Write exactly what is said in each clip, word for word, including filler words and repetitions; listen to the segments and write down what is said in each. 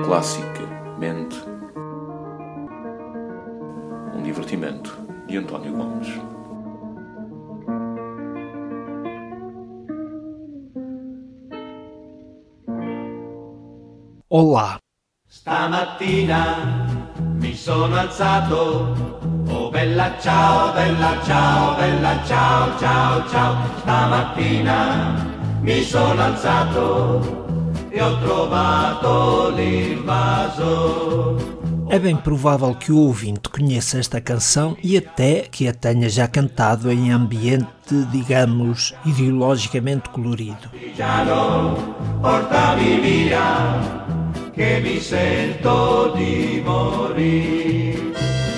Classicamente, um divertimento de António Gomes. Olá. Stamattina mi sono alzato, oh bella ciao, bella ciao, bella ciao, ciao, ciao. Stamattina mi sono alzato e ho trovato l'invaso. É bem provável que o ouvinte conheça esta canção e até que a tenha já cantado em ambiente, digamos, ideologicamente colorido. Portami via, che mi sento di morire.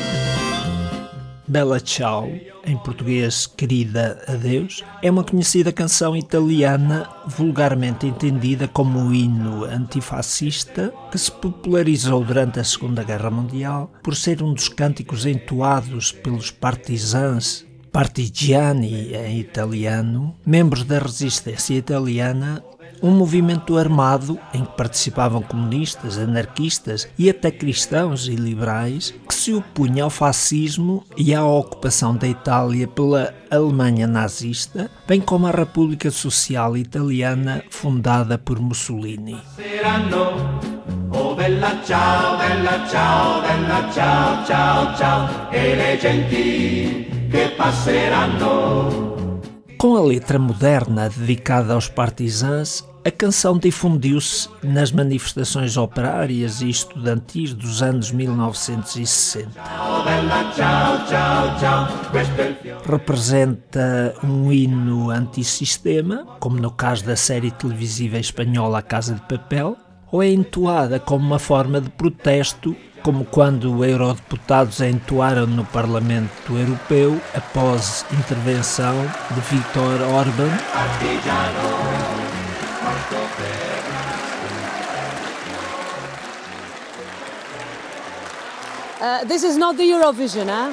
Bella Ciao, em português Querida Adeus, é uma conhecida canção italiana vulgarmente entendida como um hino antifascista que se popularizou durante a Segunda Guerra Mundial por ser um dos cânticos entoados pelos partisans, partigiani em italiano, membros da resistência italiana, um movimento armado em que participavam comunistas, anarquistas e até cristãos e liberais que se opunha ao fascismo e à ocupação da Itália pela Alemanha nazista, bem como à República Social Italiana fundada por Mussolini. Oh bella ciao, bella ciao, bella ciao, ciao, ciao, e le genti che passeranno. Com a letra moderna dedicada aos partisans, a canção difundiu-se nas manifestações operárias e estudantis dos anos mil novecentos e sessenta. Representa um hino antissistema, como no caso da série televisiva espanhola A Casa de Papel, ou é entoada como uma forma de protesto, como quando eurodeputados a entoaram no Parlamento Europeu após intervenção de Viktor Orbán. Uh, this is not the Eurovision, huh?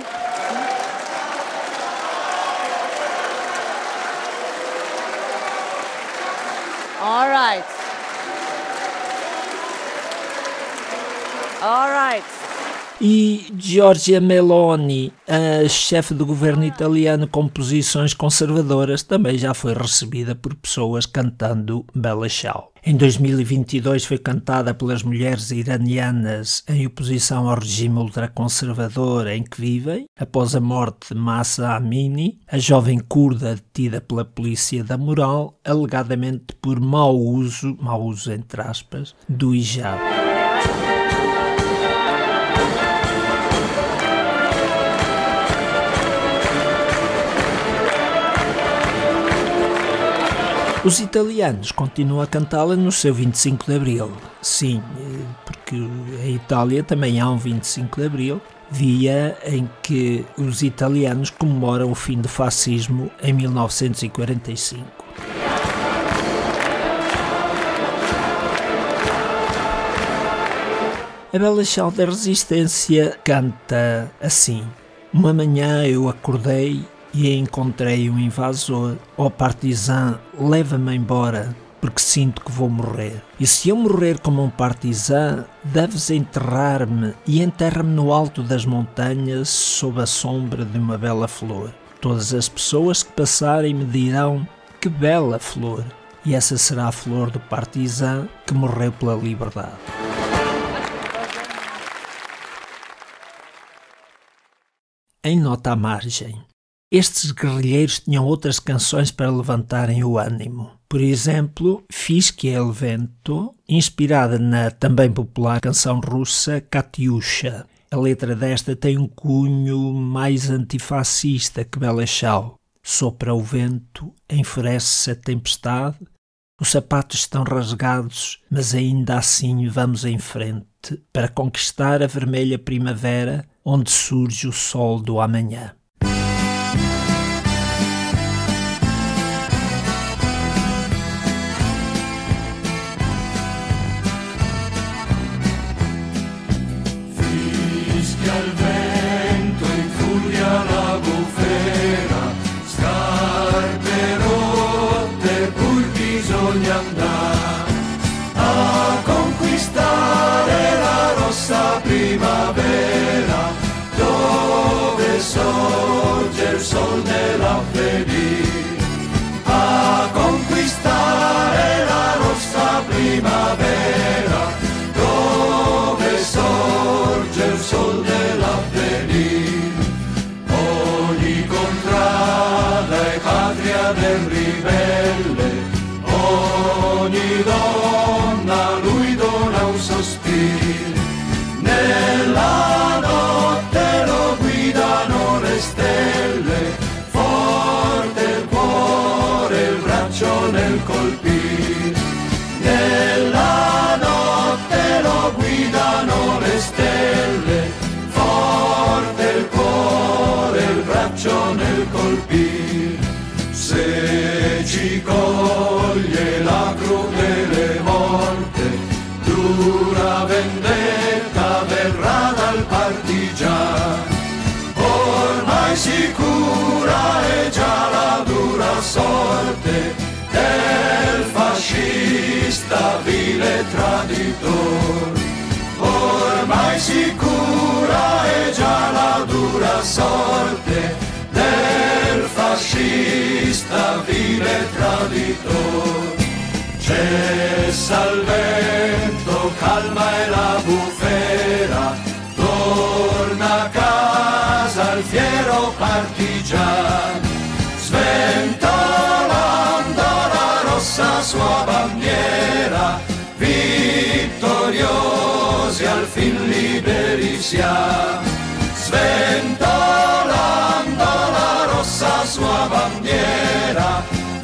All right. All right. E Giorgia Meloni, a chefe do governo italiano com posições conservadoras, também já foi recebida por pessoas cantando Bella Ciao. Em dois mil e vinte e dois foi cantada pelas mulheres iranianas em oposição ao regime ultraconservador em que vivem, após a morte de Mahsa Amini, a jovem curda detida pela polícia da moral, alegadamente por mau uso, mau uso entre aspas, do hijab. Os italianos continuam a cantá-la no seu vinte e cinco de Abril. Sim, porque em Itália também há um vinte e cinco de Abril, dia em que os italianos comemoram o fim do fascismo em mil novecentos e quarenta e cinco. A Bella Ciao da Resistência canta assim: uma manhã eu acordei e encontrei um invasor. Ó partisan, leva-me embora, porque sinto que vou morrer. E se eu morrer como um partisan, deves enterrar-me e enterra-me no alto das montanhas, sob a sombra de uma bela flor. Todas as pessoas que passarem me dirão: que bela flor! E essa será a flor do partisan que morreu pela liberdade. Em nota à margem, estes guerrilheiros tinham outras canções para levantarem o ânimo. Por exemplo, Fischia il vento, inspirada na também popular canção russa Katyusha. A letra desta tem um cunho mais antifascista que Bella Ciao. Sopra o vento, enfurece-se a tempestade, os sapatos estão rasgados, mas ainda assim vamos em frente para conquistar a vermelha primavera onde surge o sol do amanhã. Andare a conquistare ben ribelle, ogni donna lui dona un sospiro, nella notte lo guidano le stelle, forte il cuore, il braccio nel colpire, nella notte lo guidano le stelle, forte il cuore, il braccio nel colpire, se ci coglie la crudele morte, dura vendetta verrà dal partigiano, ormai sicura è già la dura sorte del fascista vile traditore, ormai sicura è già la dura sorte del fascista vile traditore. Cessa il vento, calma e la bufera, torna a casa il fiero partigiano, sventolando la rossa sua bandiera, vittoriosi al fin liberi siamo, sventolando la rossa sua bandiera,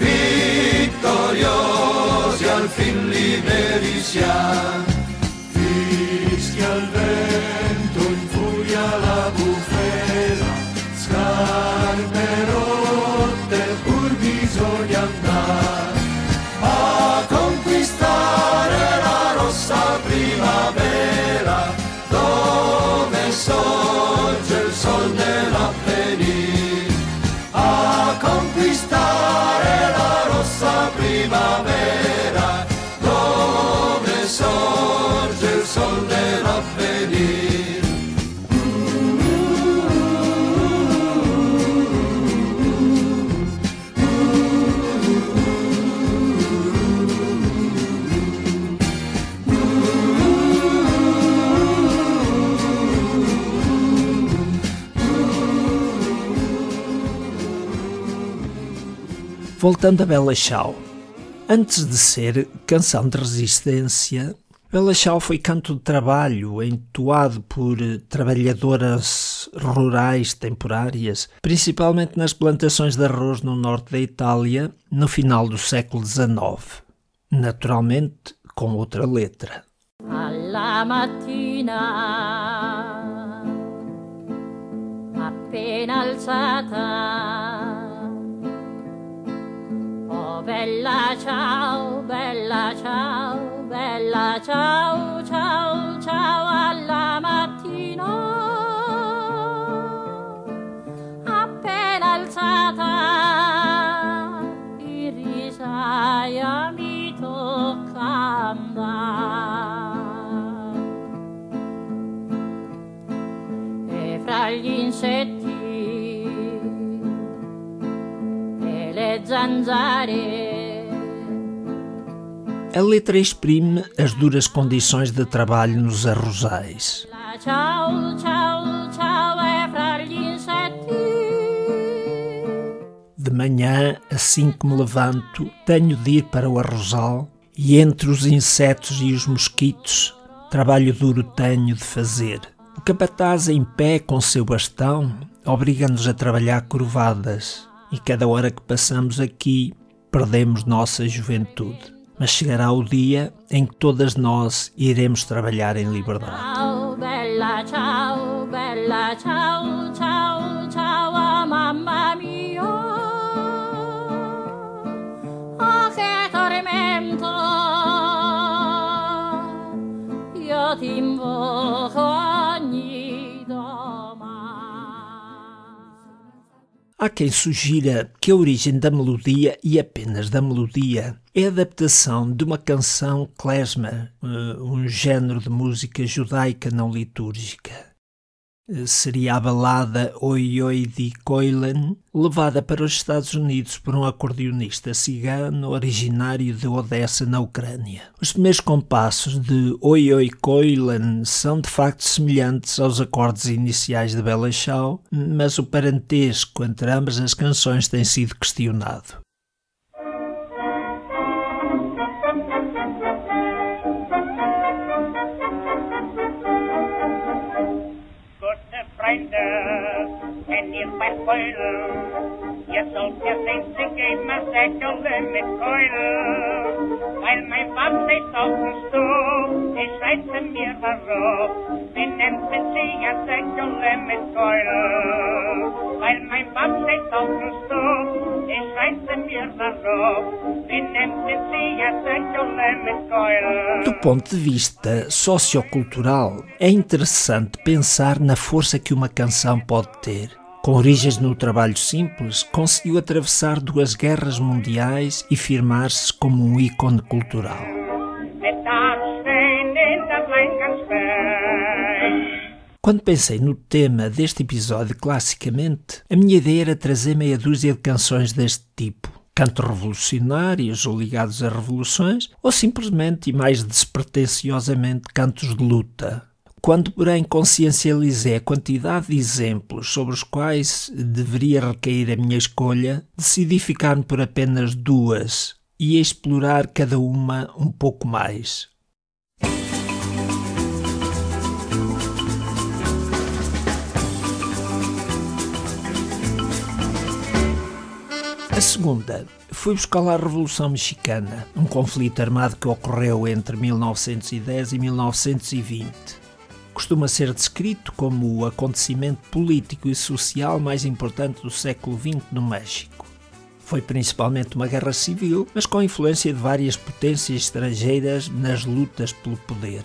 vittoriosi al fin liberi siamo. Fischia il vento, infuria la bufera, scarpe rotte pur bisogna andare a conquistare la rossa primavera, dove sorge il sol dell'Appenino, a conquistare la rossa primavera, dove sorge il sol dell'Appenino. Voltando a Bela Ciao. Antes de ser canção de resistência, Bela Ciao foi canto de trabalho, entoado por trabalhadoras rurais temporárias, principalmente nas plantações de arroz no norte da Itália, no final do século dezenove. Naturalmente, com outra letra. Alla mattina, appena alzata, oh bella ciao, bella ciao, bella ciao, ciao, ciao, alla mattina, appena alzata, in risaia mi tocca andare, e fra gli insetti e le zanzare. A letra exprime as duras condições de trabalho nos arrozais. Ciao, ciao, ciao, é fra gli insetti. De manhã, assim que me levanto, tenho de ir para o arrozal e entre os insetos e os mosquitos, trabalho duro tenho de fazer. O capataz em pé com seu bastão obriga-nos a trabalhar curvadas e cada hora que passamos aqui perdemos nossa juventude. Mas chegará o dia em que todas nós iremos trabalhar em liberdade. Ciao, bella ciao, bella ciao, ciao, ciao, mamma mia. Oh, che tormento, io ti invoco ogni domani. Há quem sugira que a origem da melodia, e apenas da melodia, é a adaptação de uma canção klezmer, um género de música judaica não litúrgica. Seria a balada Oi Oi di Koilen, levada para os Estados Unidos por um acordeonista cigano originário de Odessa, na Ucrânia. Os primeiros compassos de Oi Oi Koilen são de facto semelhantes aos acordes iniciais de Bela Ciao, mas o parentesco entre ambas as canções tem sido questionado. Blinders and if I spoil, yes, all the things the game must set your limit coil. Weil mein Bab steht auf dem Stuhl, ich reize mir warum, wie nennt sie ja set your limit coil. Weil mein Bab steht auf dem Stuhl, ich reize mir warum, wie nennt sie ja set your limit coil. Do ponto de vista sociocultural, é interessante pensar na força que uma canção pode ter. Com origens no trabalho simples, conseguiu atravessar duas guerras mundiais e firmar-se como um ícone cultural. Quando pensei no tema deste episódio classicamente, a minha ideia era trazer meia dúzia de canções deste tipo. Cantos revolucionários ou ligados a revoluções, ou simplesmente e mais despretensiosamente cantos de luta. Quando, porém, consciencializei a quantidade de exemplos sobre os quais deveria recair a minha escolha, decidi ficar-me por apenas duas e explorar cada uma um pouco mais. A segunda foi buscar lá a Revolução Mexicana, um conflito armado que ocorreu entre mil novecentos e dez e mil novecentos e vinte. Costuma ser descrito como o acontecimento político e social mais importante do século vinte no México. Foi principalmente uma guerra civil, mas com influência de várias potências estrangeiras nas lutas pelo poder.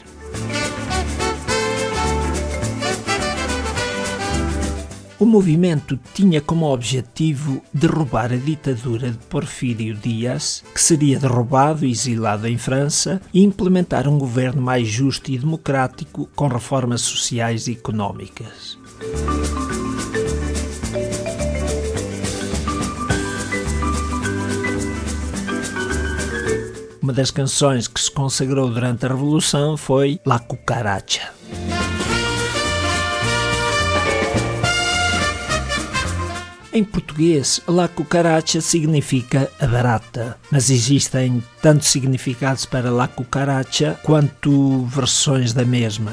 O movimento tinha como objetivo derrubar a ditadura de Porfírio Díaz, que seria derrubado e exilado em França, e implementar um governo mais justo e democrático com reformas sociais e económicas. Uma das canções que se consagrou durante a Revolução foi La Cucaracha. Em português, La Cucaracha significa a barata, mas existem tanto significados para La Cucaracha quanto versões da mesma.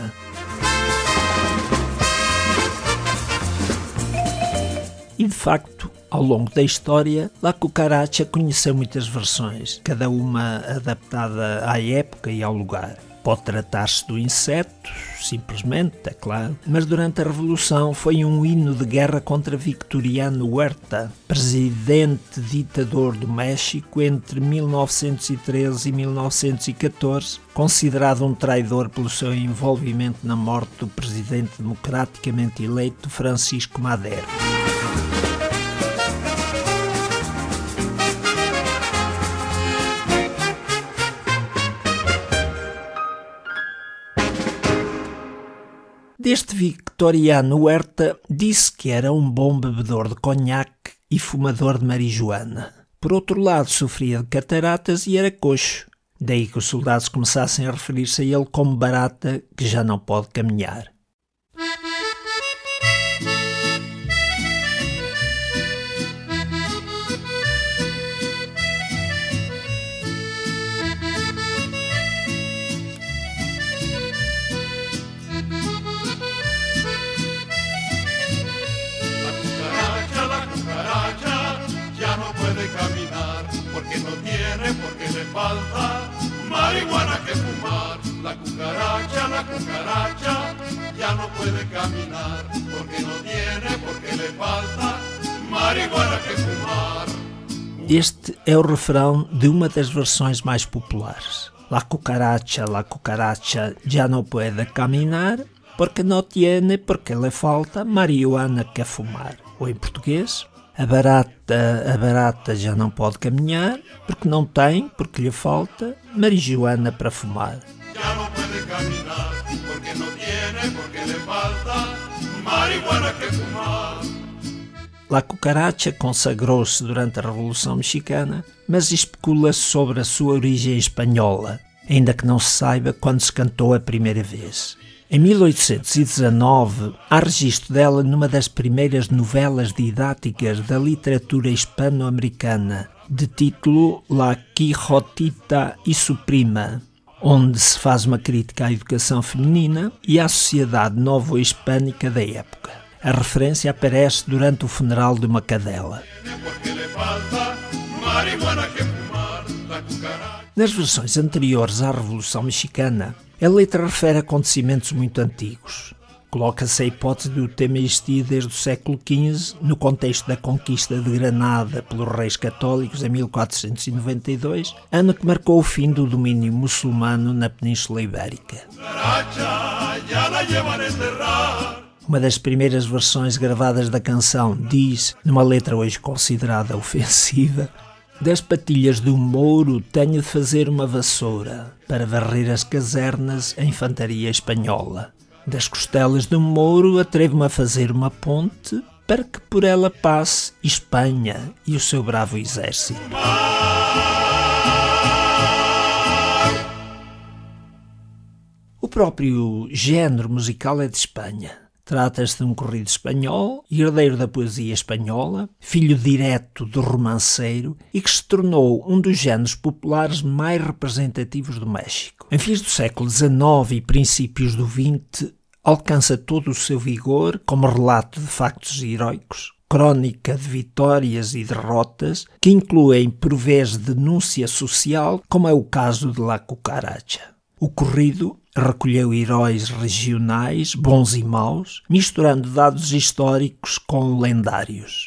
E de facto, ao longo da história, La Cucaracha conheceu muitas versões, cada uma adaptada à época e ao lugar. Pode tratar-se do inseto, simplesmente, é claro, mas durante a Revolução foi um hino de guerra contra Victoriano Huerta, presidente ditador do México entre mil novecentos e treze e mil novecentos e catorze, considerado um traidor pelo seu envolvimento na morte do presidente democraticamente eleito Francisco Madero. Deste Victoriano Huerta disse que era um bom bebedor de conhaque e fumador de marijuana. Por outro lado, sofria de cataratas e era coxo. Daí que os soldados começassem a referir-se a ele como barata que já não pode caminhar. Porque le falta marihuana que fumar. La cucaracha, la cucaracha ya no puede caminar porque no tiene, porque le falta marihuana que fumar. Este é o refrão de uma das versões mais populares. La cucaracha, la cucaracha ya no puede caminar porque no tiene, porque le falta marihuana que fumar. Ou em português, A barata, a barata já não pode caminhar, porque não tem, porque lhe falta, marijuana para fumar. Já não pode caminhar, porque não tem, porque lhe falta, marihuana que fumar. La Cucaracha consagrou-se durante a Revolução Mexicana, mas especula-se sobre a sua origem espanhola, ainda que não se saiba quando se cantou a primeira vez. Em mil oitocentos e dezanove, há registro dela numa das primeiras novelas didáticas da literatura hispano-americana, de título La Quijotita y su prima, onde se faz uma crítica à educação feminina e à sociedade novo-hispânica da época. A referência aparece durante o funeral de uma cadela. Nas versões anteriores à Revolução Mexicana, a letra refere a acontecimentos muito antigos. Coloca-se a hipótese de o tema existir desde o século quinze, no contexto da conquista de Granada pelos reis católicos em mil quatrocentos e noventa e dois, ano que marcou o fim do domínio muçulmano na Península Ibérica. Uma das primeiras versões gravadas da canção diz, numa letra hoje considerada ofensiva: das patilhas do Mouro tenho de fazer uma vassoura para varrer as casernas a infantaria espanhola. Das costelas do Mouro atrevo-me a fazer uma ponte para que por ela passe Espanha e o seu bravo exército. O próprio género musical é de Espanha. Trata-se de um corrido espanhol, herdeiro da poesia espanhola, filho direto do romanceiro e que se tornou um dos géneros populares mais representativos do México. Em fins do século dezenove e princípios do vinte, alcança todo o seu vigor como relato de factos heroicos, crónica de vitórias e derrotas, que incluem por vezes denúncia social, como é o caso de La Cucaracha. O corrido recolheu heróis regionais, bons e maus, misturando dados históricos com lendários.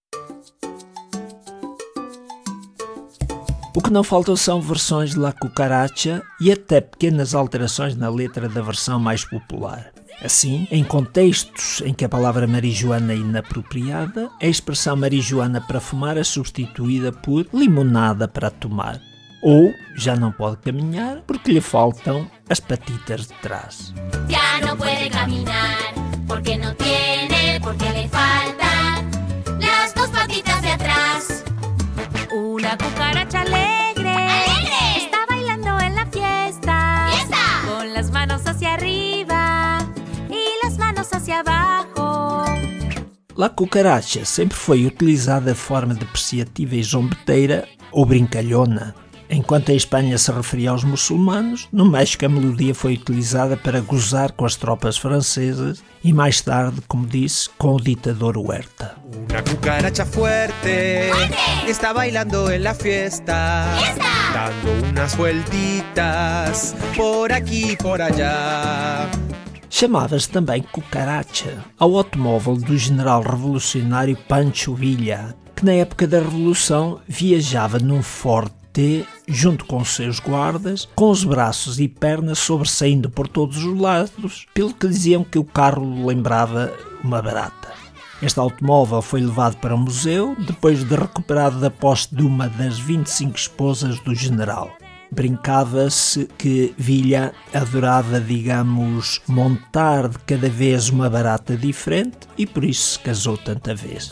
O que não faltam são versões de La Cucaracha e até pequenas alterações na letra da versão mais popular. Assim, em contextos em que a palavra marijuana é inapropriada, a expressão marijuana para fumar é substituída por limonada para tomar. Ou já não pode caminhar porque lhe faltam as patitas de trás. Já não pode caminhar porque não tiene, porque le faltan las dos patitas de atrás. Una cucaracha alegre, ¡Alegre! Está bailando en la fiesta, ¡Fiesta! Con las manos hacia arriba y las manos hacia abajo. La Cucaracha sempre foi utilizada de forma depreciativa e zombeteira ou brincalhona. Enquanto a Espanha se referia aos muçulmanos, no México a melodia foi utilizada para gozar com as tropas francesas e mais tarde, como disse, com o ditador Huerta. Una cucaracha fuerte, ¡Fuerte! Está bailando en la fiesta, ¡Fiesta! dando unas vueltitas por aquí y por allá. Chamava-se também Cucaracha ao automóvel do general revolucionário Pancho Villa, que na época da Revolução viajava num Ford T junto com seus guardas, com os braços e pernas sobressaindo por todos os lados, pelo que diziam que o carro lembrava uma barata. Este automóvel foi levado para o museu, depois de recuperado da posse de uma das vinte e cinco esposas do general. Brincava-se que Villa adorava, digamos, montar de cada vez uma barata diferente e por isso se casou tanta vez.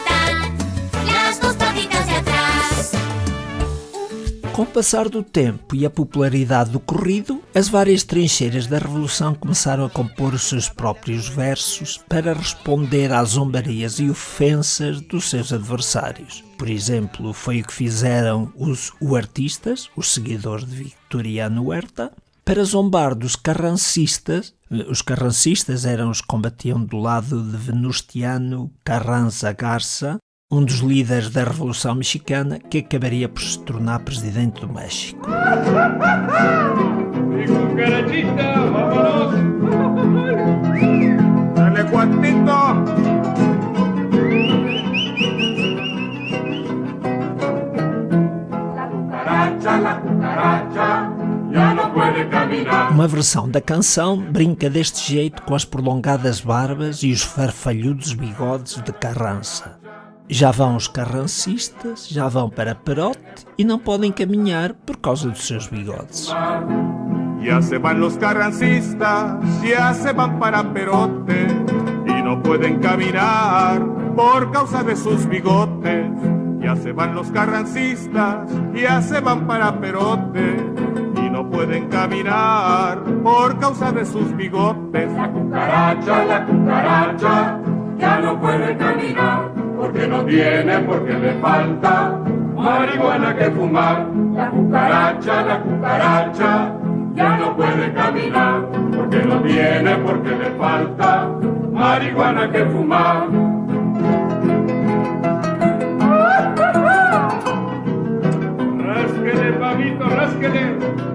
Com o passar do tempo e a popularidade do corrido, as várias trincheiras da Revolução começaram a compor os seus próprios versos para responder às zombarias e ofensas dos seus adversários. Por exemplo, foi o que fizeram os huertistas, os seguidores de Victoriano Huerta, para zombar dos carrancistas. Os carrancistas eram os que combatiam do lado de Venustiano Carranza Garza, um dos líderes da Revolução Mexicana, que acabaria por se tornar presidente do México. Uma versão da canção brinca deste jeito com as prolongadas barbas e os farfalhudos bigodes de Carranza. Já vão os carrancistas, já vão para Perote e não podem caminhar por causa dos seus bigodes. Ya se van los carrancistas, ya se van para Perote y no pueden caminar por causa de sus bigotes. Ya se van los carrancistas, ya se van para Perote y no pueden caminar por causa de sus bigotes. La cucaracha, la cucaracha, ya no puede caminar porque no tiene, porque le falta marihuana que fumar. La cucaracha, la cucaracha, ya no puede caminar porque no tiene, porque le falta marihuana que fumar. Rásquele, Pablito, rásquele.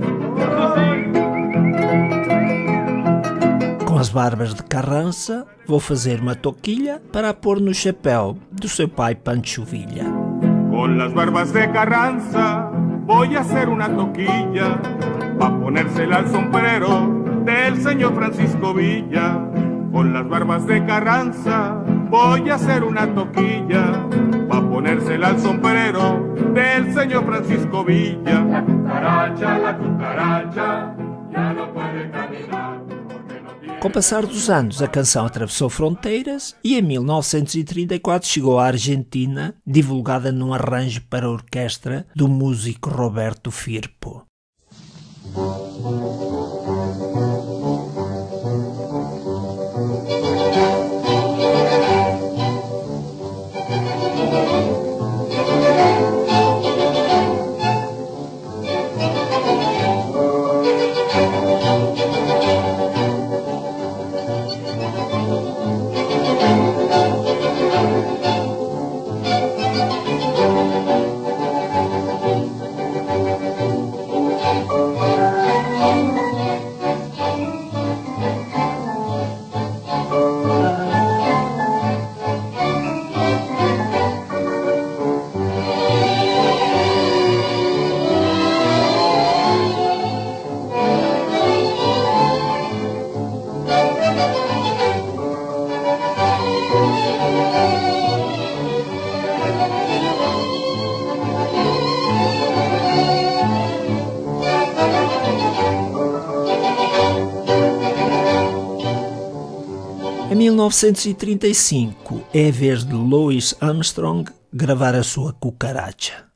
Com as barbas de Carrança, vou fazer uma toquilha para a pôr no chapéu do seu pai Pancho Villa. Con las barbas de Carranza voy a hacer una toquilla pa' ponérsela al sombrero del señor Francisco Villa. Con las barbas de Carranza voy a hacer una toquilla pa' ponérsela al sombrero del señor Francisco Villa. La cucaracha, la cucaracha, ya no puede caminar. Com o passar dos anos, a canção atravessou fronteiras e em mil novecentos e trinta e quatro chegou à Argentina, divulgada num arranjo para orquestra do músico Roberto Firpo. Em mil novecentos e trinta e cinco é a vez de Louis Armstrong gravar a sua cucaracha.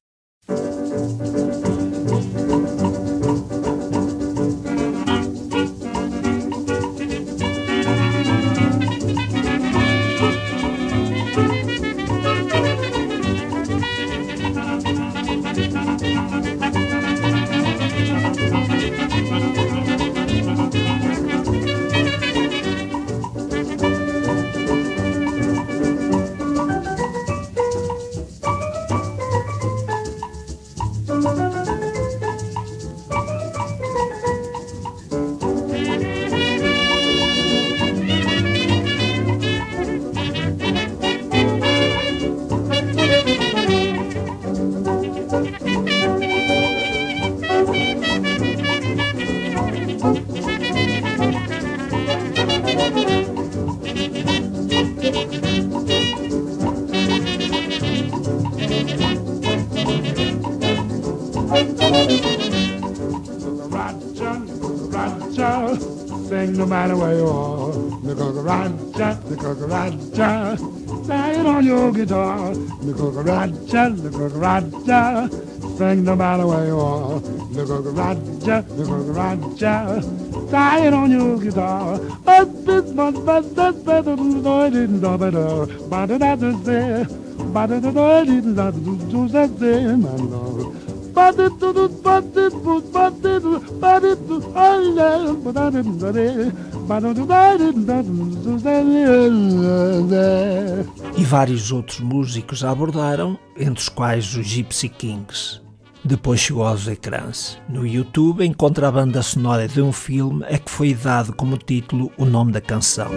Sing no matter where you are, the cucaracha, the cucaracha. Sing it on your guitar, the cucaracha, the cucaracha. Sing no matter where you are, the cucaracha, the cucaracha. Sing it on your guitar. But this much, but that's better than I didn't know better. But that's it, but I didn't know to say, my lord. But it to do, but it was, but it was, but it was, I love, but I didn't know it. But I didn't know to say. E vários outros músicos a abordaram, entre os quais os Gypsy Kings. Depois chegou aos ecrãs. No YouTube encontra a banda sonora de um filme a que foi dado como título o nome da canção.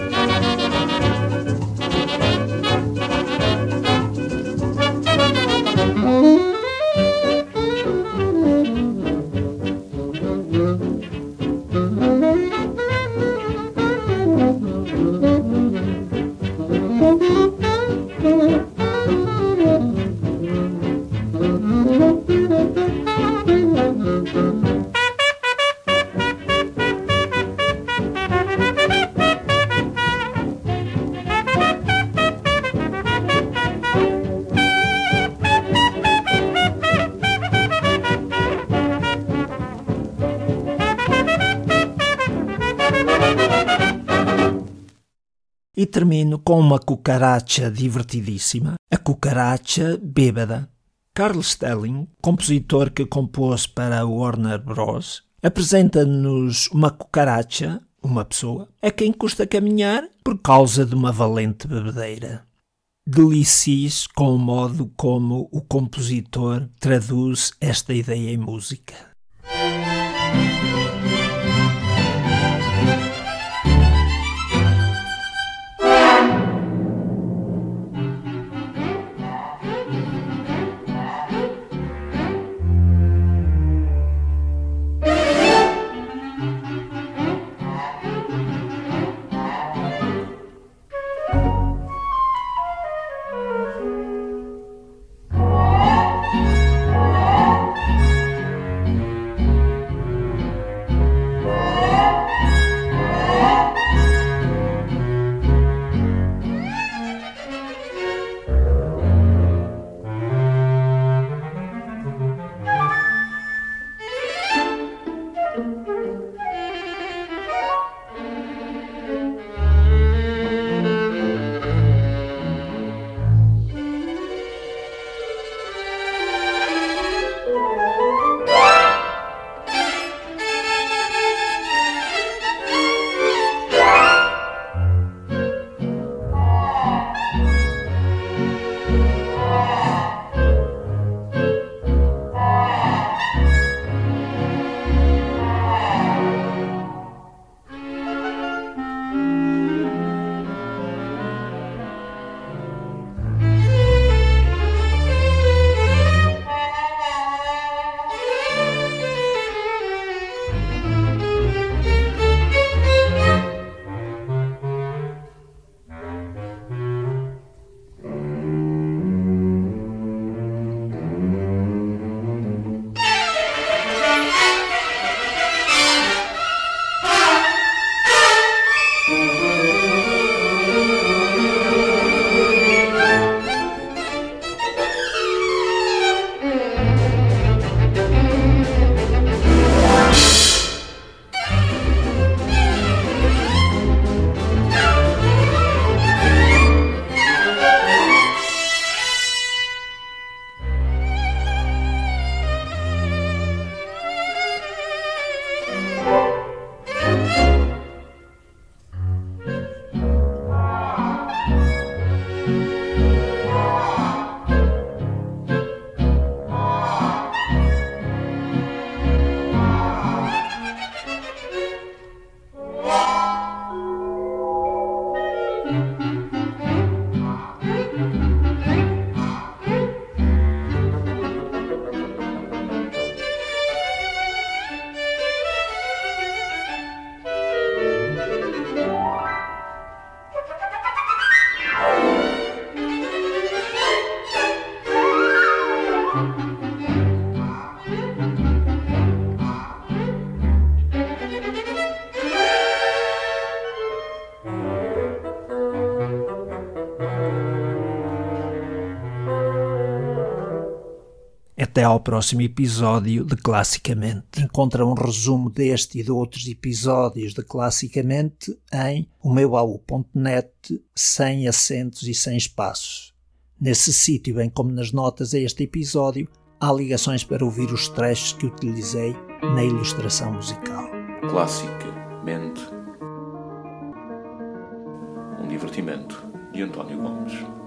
E termino com uma cucaracha divertidíssima, a cucaracha bêbada. Carl Stalling, compositor que compôs para a Warner Bros., apresenta-nos uma cucaracha, uma pessoa, a quem custa caminhar por causa de uma valente bebedeira. Delicie-se com o modo como o compositor traduz esta ideia em música. Até ao próximo episódio de Classicamente. Encontra um resumo deste e de outros episódios de Classicamente em o meu baú ponto net, sem acentos e sem espaços. Nesse sítio, bem como nas notas a este episódio, há ligações para ouvir os trechos que utilizei na ilustração musical. Classicamente. Um divertimento de António Gomes.